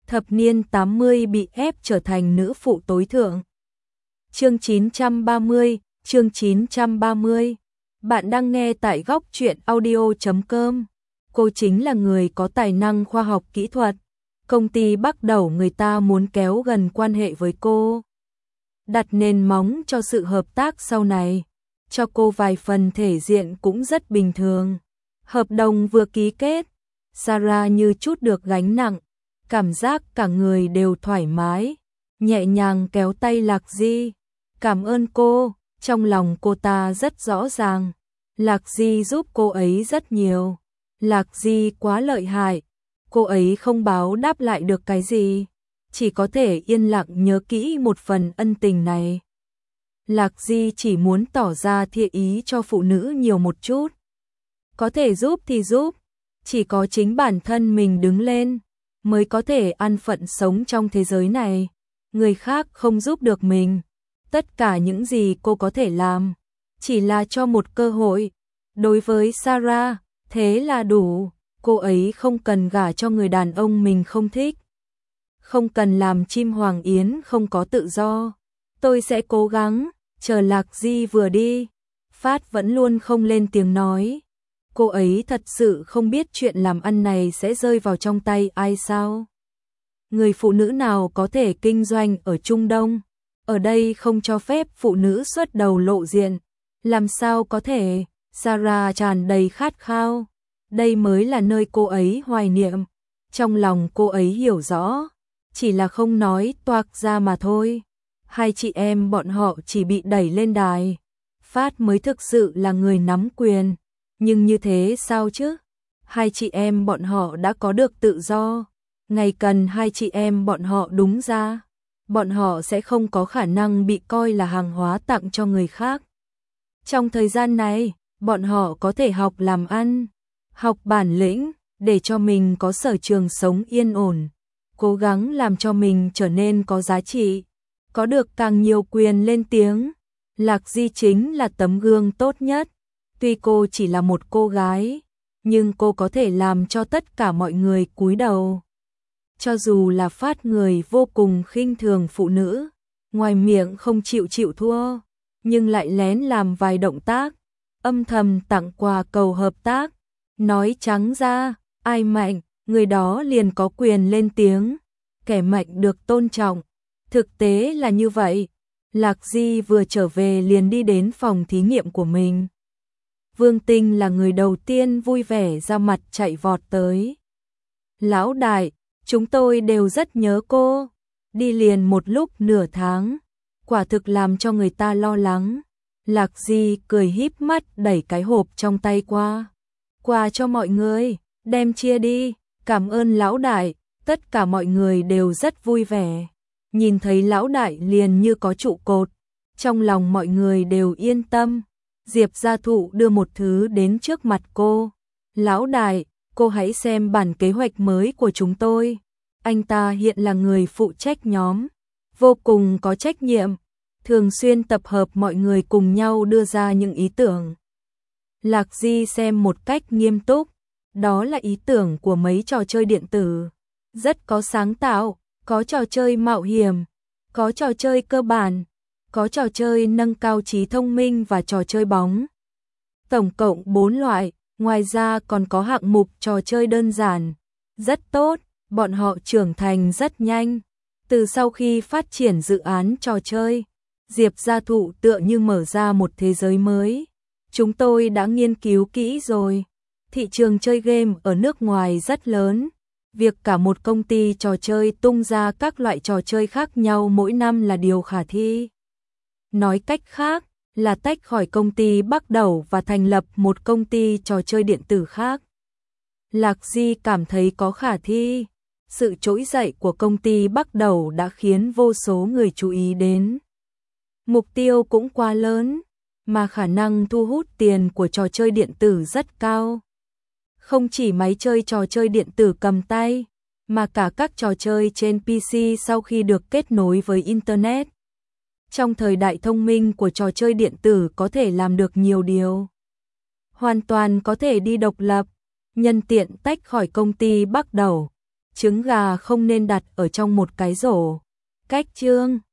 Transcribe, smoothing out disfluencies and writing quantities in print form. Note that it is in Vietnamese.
thập niên 80 bị ép trở thành nữ phụ tối thượng. Chương 930, chương 930. Bạn đang nghe tại góc truyện audio.com. Cô chính là người có tài năng khoa học kỹ thuật. Công ty bắt đầu người ta muốn kéo gần quan hệ với cô, đặt nền móng cho sự hợp tác sau này. Cho cô vài phần thể diện cũng rất bình thường. Hợp đồng vừa ký kết, Sarah như chút được gánh nặng, cảm giác cả người đều thoải mái, nhẹ nhàng kéo tay Lạc Di. Cảm ơn cô, trong lòng cô ta rất rõ ràng. Lạc Di giúp cô ấy rất nhiều. Lạc Di quá lợi hại, cô ấy không báo đáp lại được cái gì, chỉ có thể yên lặng nhớ kỹ một phần ân tình này. Lạc Di chỉ muốn tỏ ra thiện ý cho phụ nữ nhiều một chút. Có thể giúp thì giúp, chỉ có chính bản thân mình đứng lên mới có thể an phận sống trong thế giới này. Người khác không giúp được mình. Tất cả những gì cô có thể làm chỉ là cho một cơ hội. Đối với Sarah, thế là đủ. Cô ấy không cần gả cho người đàn ông mình không thích, không cần làm chim hoàng yến không có tự do. Tôi sẽ cố gắng. Chờ Lạc Di vừa đi, Phát vẫn luôn không lên tiếng nói. Cô ấy thật sự không biết chuyện làm ăn này sẽ rơi vào trong tay ai sao? Người phụ nữ nào có thể kinh doanh ở Trung Đông? Ở đây không cho phép phụ nữ xuất đầu lộ diện. Làm sao có thể? Sarah tràn đầy khát khao. Đây mới là nơi cô ấy hoài niệm. Trong lòng cô ấy hiểu rõ, chỉ là không nói toạc ra mà thôi. Hai chị em bọn họ chỉ bị đẩy lên đài. Phát mới thực sự là người nắm quyền. Nhưng như thế sao chứ? Hai chị em bọn họ đã có được tự do. Ngày cần hai chị em bọn họ đúng ra, bọn họ sẽ không có khả năng bị coi là hàng hóa tặng cho người khác. Trong thời gian này, bọn họ có thể học làm ăn, học bản lĩnh, để cho mình có sở trường sống yên ổn, cố gắng làm cho mình trở nên có giá trị, có được càng nhiều quyền lên tiếng. Lạc Di chính là tấm gương tốt nhất. Tuy cô chỉ là một cô gái, nhưng cô có thể làm cho tất cả mọi người cúi đầu. Cho dù là Phát người vô cùng khinh thường phụ nữ, ngoài miệng không chịu thua, nhưng lại lén làm vài động tác, âm thầm tặng quà cầu hợp tác. Nói trắng ra, ai mạnh, người đó liền có quyền lên tiếng, kẻ mạnh được tôn trọng. Thực tế là như vậy. Lạc Di vừa trở về liền đi đến phòng thí nghiệm của mình. Vương Tinh là người đầu tiên vui vẻ ra mặt chạy vọt tới. Lão đại, chúng tôi đều rất nhớ cô. Đi liền một lúc nửa tháng, quả thực làm cho người ta lo lắng. Lạc Di cười híp mắt đẩy cái hộp trong tay qua. Quà cho mọi người, đem chia đi. Cảm ơn lão đại. Tất cả mọi người đều rất vui vẻ. Nhìn thấy lão đại liền như có trụ cột, trong lòng mọi người đều yên tâm. Diệp Gia Thụ đưa một thứ đến trước mặt cô. Lão đại, cô hãy xem bản kế hoạch mới của chúng tôi. Anh ta hiện là người phụ trách nhóm, vô cùng có trách nhiệm, thường xuyên tập hợp mọi người cùng nhau đưa ra những ý tưởng. Lạc Di xem một cách nghiêm túc, đó là ý tưởng của mấy trò chơi điện tử, rất có sáng tạo, có trò chơi mạo hiểm, có trò chơi cơ bản, có trò chơi nâng cao trí thông minh và trò chơi bóng. Tổng cộng 4 loại, ngoài ra còn có hạng mục trò chơi đơn giản. Rất tốt, bọn họ trưởng thành rất nhanh. Từ sau khi phát triển dự án trò chơi, Diệp Gia Thụ tựa như mở ra một thế giới mới. Chúng tôi đã nghiên cứu kỹ rồi. Thị trường chơi game ở nước ngoài rất lớn. Việc cả một công ty trò chơi tung ra các loại trò chơi khác nhau mỗi năm là điều khả thi. Nói cách khác, là tách khỏi công ty bắt đầu và thành lập một công ty trò chơi điện tử khác. Lạc Di cảm thấy có khả thi. Sự trỗi dậy của công ty bắt đầu đã khiến vô số người chú ý đến. Mục tiêu cũng quá lớn, mà khả năng thu hút tiền của trò chơi điện tử rất cao. Không chỉ máy chơi trò chơi điện tử cầm tay, mà cả các trò chơi trên PC sau khi được kết nối với Internet. Trong thời đại thông minh của trò chơi điện tử có thể làm được nhiều điều. Hoàn toàn có thể đi độc lập, nhân tiện tách khỏi công ty bắt đầu. trứng gà không nên đặt ở trong một cái rổ. Cách chương